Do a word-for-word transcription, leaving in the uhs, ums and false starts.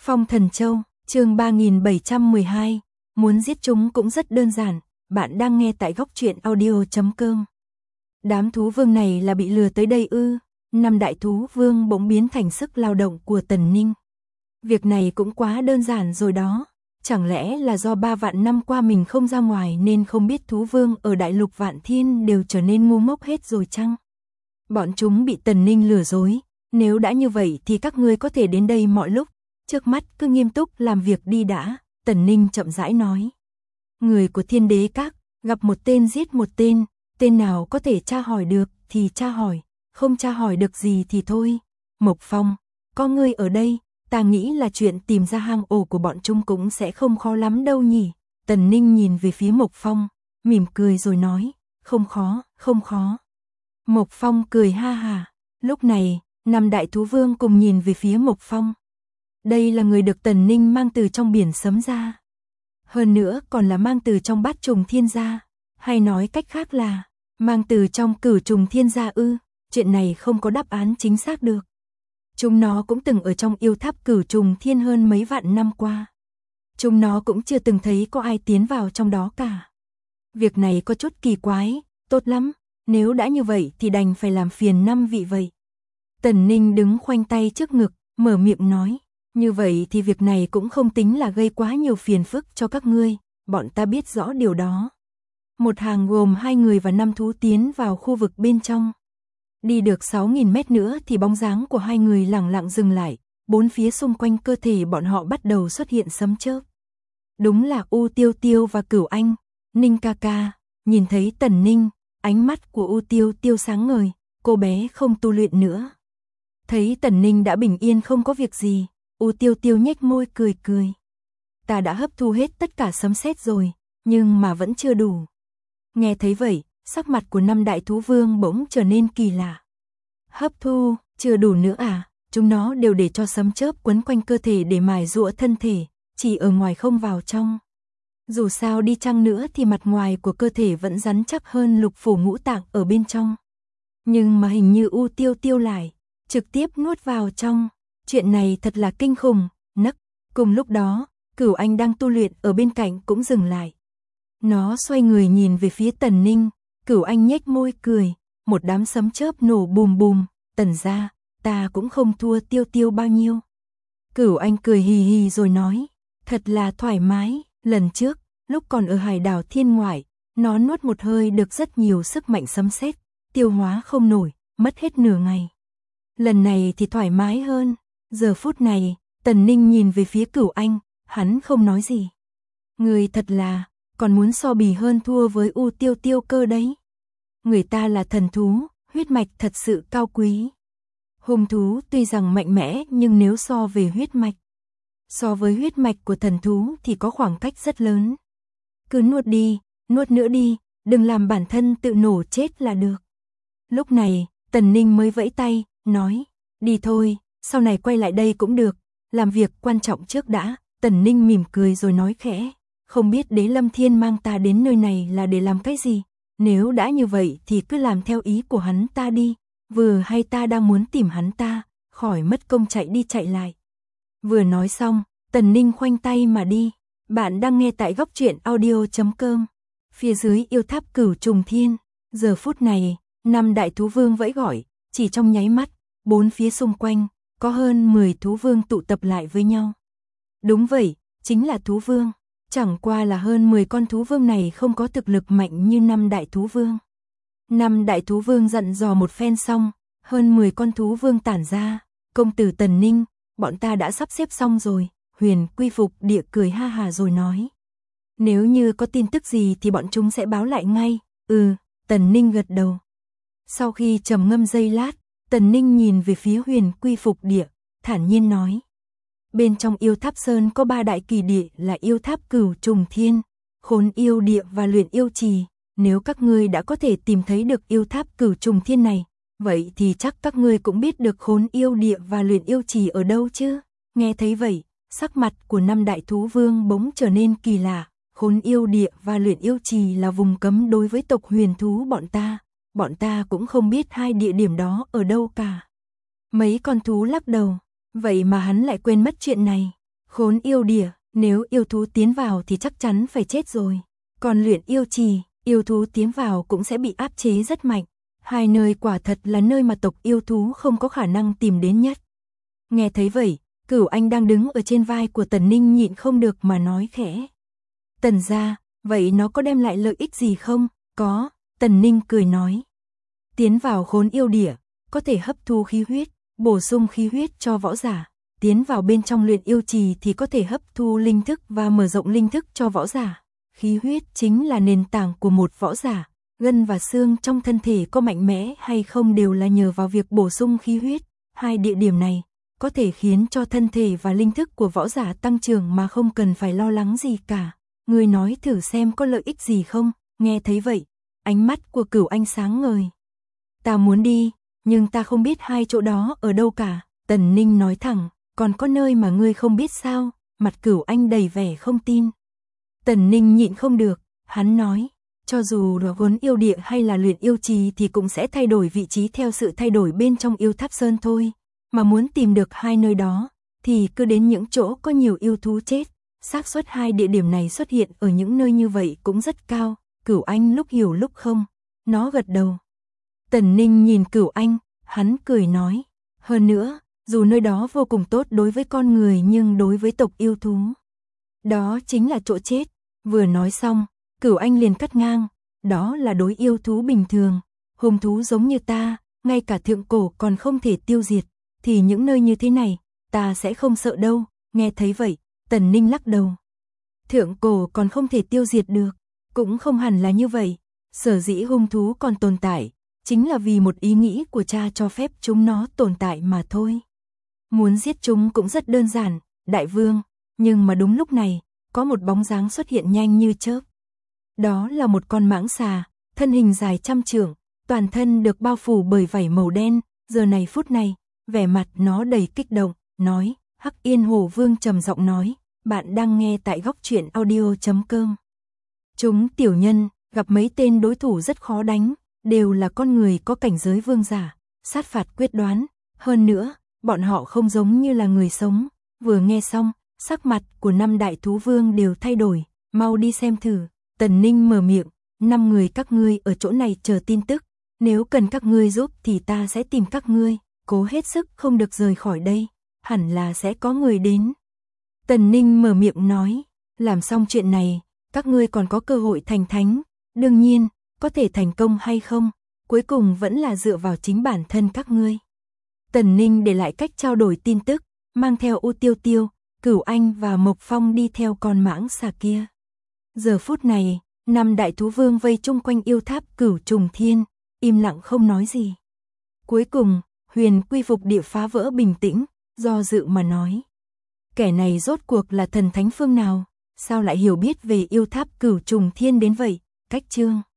Phong Thần Châu, chương ba nghìn bảy trăm mười hai, muốn giết chúng cũng rất đơn giản, bạn đang nghe tại góc truyện audio chấm com. Đám thú vương này là bị lừa tới đây ư? Năm đại thú vương bỗng biến thành sức lao động của Tần Ninh. Việc này cũng quá đơn giản rồi đó, chẳng lẽ là do ba vạn năm qua mình không ra ngoài nên không biết thú vương ở đại lục Vạn Thiên đều trở nên ngu ngốc hết rồi chăng? Bọn chúng bị Tần Ninh lừa dối, nếu đã như vậy thì các ngươi có thể đến đây mọi lúc, trước mắt cứ nghiêm túc làm việc đi đã, Tần Ninh chậm rãi nói. Người của Thiên Đế Các, gặp một tên giết một tên, tên nào có thể tra hỏi được thì tra hỏi, không tra hỏi được gì thì thôi. Mộc Phong, có ngươi ở đây, ta nghĩ là chuyện tìm ra hang ổ của bọn chúng cũng sẽ không khó lắm đâu nhỉ. Tần Ninh nhìn về phía Mộc Phong, mỉm cười rồi nói, không khó, không khó. Mộc Phong cười ha hà, lúc này, năm đại thú vương cùng nhìn về phía Mộc Phong. Đây là người được Tần Ninh mang từ trong biển sấm ra. Hơn nữa còn là mang từ trong bát trùng thiên gia, hay nói cách khác là mang từ trong cửu trùng thiên gia ư, chuyện này không có đáp án chính xác được. Chúng nó cũng từng ở trong yêu tháp cửu trùng thiên hơn mấy vạn năm qua. Chúng nó cũng chưa từng thấy có ai tiến vào trong đó cả. Việc này có chút kỳ quái, tốt lắm, nếu đã như vậy thì đành phải làm phiền năm vị vậy. Tần Ninh đứng khoanh tay trước ngực, mở miệng nói, như vậy thì việc này cũng không tính là gây quá nhiều phiền phức cho các ngươi, bọn ta biết rõ điều đó. Một hàng gồm hai người và năm thú tiến vào khu vực bên trong. Đi được sáu nghìn mét nữa thì bóng dáng của hai người lẳng lặng dừng lại, bốn phía xung quanh cơ thể bọn họ bắt đầu xuất hiện sấm chớp. Đúng là U Tiêu Tiêu và Cửu Anh, Ninh ca ca, nhìn thấy Tần Ninh, ánh mắt của U Tiêu Tiêu sáng ngời, cô bé không tu luyện nữa. Thấy Tần Ninh đã bình yên không có việc gì, U Tiêu Tiêu nhếch môi cười cười. Ta đã hấp thu hết tất cả sấm sét rồi, nhưng mà vẫn chưa đủ. Nghe thấy vậy, sắc mặt của năm đại thú vương bỗng trở nên kỳ lạ. Hấp thu, chưa đủ nữa à? Chúng nó đều để cho sấm chớp quấn quanh cơ thể để mài giũa thân thể, chỉ ở ngoài không vào trong. Dù sao đi chăng nữa thì mặt ngoài của cơ thể vẫn rắn chắc hơn lục phủ ngũ tạng ở bên trong. Nhưng mà hình như U Tiêu Tiêu lại trực tiếp nuốt vào trong. Chuyện này thật là kinh khủng, nấc. Cùng lúc đó, Cửu Anh đang tu luyện ở bên cạnh cũng dừng lại. Nó xoay người nhìn về phía Tần Ninh, Cửu Anh nhếch môi cười, một đám sấm chớp nổ bùm bùm, Tần gia, ta cũng không thua Tiêu Tiêu bao nhiêu. Cửu Anh cười hì hì rồi nói, thật là thoải mái, lần trước, lúc còn ở hải đảo Thiên Ngoại, nó nuốt một hơi được rất nhiều sức mạnh sấm sét, tiêu hóa không nổi, mất hết nửa ngày. Lần này thì thoải mái hơn. Giờ phút này, Tần Ninh nhìn về phía Cửu Anh, hắn không nói gì. Người thật là, còn muốn so bì hơn thua với U Tiêu Tiêu cơ đấy. Người ta là thần thú, huyết mạch thật sự cao quý. Hung thú tuy rằng mạnh mẽ nhưng nếu so về huyết mạch, so với huyết mạch của thần thú thì có khoảng cách rất lớn. Cứ nuốt đi, nuốt nữa đi, đừng làm bản thân tự nổ chết là được. Lúc này, Tần Ninh mới vẫy tay, nói, đi thôi. Sau này quay lại đây cũng được, làm việc quan trọng trước đã. Tần Ninh mỉm cười rồi nói khẽ, không biết Đế Lâm Thiên mang ta đến nơi này là để làm cái gì, nếu đã như vậy thì cứ làm theo ý của hắn ta đi, vừa hay ta đang muốn tìm hắn ta, khỏi mất công chạy đi chạy lại. Vừa nói xong, Tần Ninh khoanh tay mà đi. Bạn đang nghe tại góc truyện audio chấm com. Phía dưới yêu tháp cửu trùng thiên, giờ phút này, năm đại thú vương vẫy gọi, chỉ trong nháy mắt, bốn phía xung quanh có hơn mười thú vương tụ tập lại với nhau. Đúng vậy, chính là thú vương. Chẳng qua là hơn mười con thú vương này không có thực lực mạnh như năm đại thú vương. Năm đại thú vương dặn dò một phen xong, hơn mười con thú vương tản ra. Công tử Tần Ninh, bọn ta đã sắp xếp xong rồi. Huyền Quy Phục Địa cười ha hà rồi nói. Nếu như có tin tức gì thì bọn chúng sẽ báo lại ngay. Ừ, Tần Ninh gật đầu. Sau khi trầm ngâm giây lát, Tần Ninh nhìn về phía Huyền Quy Phục Địa, thản nhiên nói. Bên trong yêu tháp sơn có ba đại kỳ địa là yêu tháp cửu trùng thiên, khốn yêu địa và luyện yêu trì. Nếu các ngươi đã có thể tìm thấy được yêu tháp cửu trùng thiên này, vậy thì chắc các ngươi cũng biết được khốn yêu địa và luyện yêu trì ở đâu chứ. Nghe thấy vậy, sắc mặt của năm đại thú vương bỗng trở nên kỳ lạ. Khốn yêu địa và luyện yêu trì là vùng cấm đối với tộc huyền thú bọn ta. Bọn ta cũng không biết hai địa điểm đó ở đâu cả. Mấy con thú lắc đầu, vậy mà hắn lại quên mất chuyện này. Khốn yêu địa, nếu yêu thú tiến vào thì chắc chắn phải chết rồi. Còn luyện yêu trì, yêu thú tiến vào cũng sẽ bị áp chế rất mạnh. Hai nơi quả thật là nơi mà tộc yêu thú không có khả năng tìm đến nhất. Nghe thấy vậy, Cửu Anh đang đứng ở trên vai của Tần Ninh nhịn không được mà nói khẽ. Tần gia, vậy nó có đem lại lợi ích gì không? Có, Tần Ninh cười nói. Tiến vào khốn yêu địa, có thể hấp thu khí huyết, bổ sung khí huyết cho võ giả. Tiến vào bên trong luyện yêu trì thì có thể hấp thu linh thức và mở rộng linh thức cho võ giả. Khí huyết chính là nền tảng của một võ giả. Gân và xương trong thân thể có mạnh mẽ hay không đều là nhờ vào việc bổ sung khí huyết. Hai địa điểm này có thể khiến cho thân thể và linh thức của võ giả tăng trưởng mà không cần phải lo lắng gì cả. Người nói thử xem có lợi ích gì không? Nghe thấy vậy, ánh mắt của Cửu Anh sáng ngời. Ta muốn đi, nhưng ta không biết hai chỗ đó ở đâu cả. Tần Ninh nói thẳng, còn có nơi mà ngươi không biết sao? Mặt Cửu Anh đầy vẻ không tin. Tần Ninh nhịn không được, hắn nói, cho dù là khốn yêu địa hay là luyện yêu trì thì cũng sẽ thay đổi vị trí theo sự thay đổi bên trong yêu tháp sơn thôi. Mà muốn tìm được hai nơi đó, thì cứ đến những chỗ có nhiều yêu thú chết. Xác suất hai địa điểm này xuất hiện ở những nơi như vậy cũng rất cao. Cửu Anh lúc hiểu lúc không, nó gật đầu. Tần Ninh nhìn Cửu Anh, hắn cười nói, hơn nữa, dù nơi đó vô cùng tốt đối với con người nhưng đối với tộc yêu thú, đó chính là chỗ chết. Vừa nói xong, Cửu Anh liền cắt ngang, đó là đối yêu thú bình thường, hung thú giống như ta, ngay cả thượng cổ còn không thể tiêu diệt, thì những nơi như thế này, ta sẽ không sợ đâu. Nghe thấy vậy, Tần Ninh lắc đầu. Thượng cổ còn không thể tiêu diệt được, cũng không hẳn là như vậy, sở dĩ hung thú còn tồn tại, chính là vì một ý nghĩ của cha cho phép chúng nó tồn tại mà thôi. Muốn giết chúng cũng rất đơn giản, đại vương, nhưng mà đúng lúc này, có một bóng dáng xuất hiện nhanh như chớp. Đó là một con mãng xà, thân hình dài trăm trượng, toàn thân được bao phủ bởi vảy màu đen, giờ này phút này, vẻ mặt nó đầy kích động, nói, Hắc Yên Hổ Vương trầm giọng nói, bạn đang nghe tại góc truyện audio chấm com. Chúng tiểu nhân, gặp mấy tên đối thủ rất khó đánh, đều là con người có cảnh giới vương giả, sát phạt quyết đoán, hơn nữa, bọn họ không giống như là người sống. Vừa nghe xong, sắc mặt của năm đại thú vương đều thay đổi, mau đi xem thử. Tần Ninh mở miệng, năm người các ngươi ở chỗ này chờ tin tức, nếu cần các ngươi giúp thì ta sẽ tìm các ngươi, cố hết sức không được rời khỏi đây, hẳn là sẽ có người đến. Tần Ninh mở miệng nói, làm xong chuyện này, các ngươi còn có cơ hội thành thánh, đương nhiên, có thể thành công hay không, cuối cùng vẫn là dựa vào chính bản thân các ngươi. Tần Ninh để lại cách trao đổi tin tức, mang theo U Tiêu Tiêu, Cửu Anh và Mộc Phong đi theo con mãng xà kia. Giờ phút này, năm đại thú vương vây chung quanh yêu tháp Cửu Trùng Thiên, im lặng không nói gì. Cuối cùng, Huyền Quy Phục Địa phá vỡ bình tĩnh, do dự mà nói. Kẻ này rốt cuộc là thần thánh phương nào, sao lại hiểu biết về yêu tháp Cửu Trùng Thiên đến vậy? Cách chương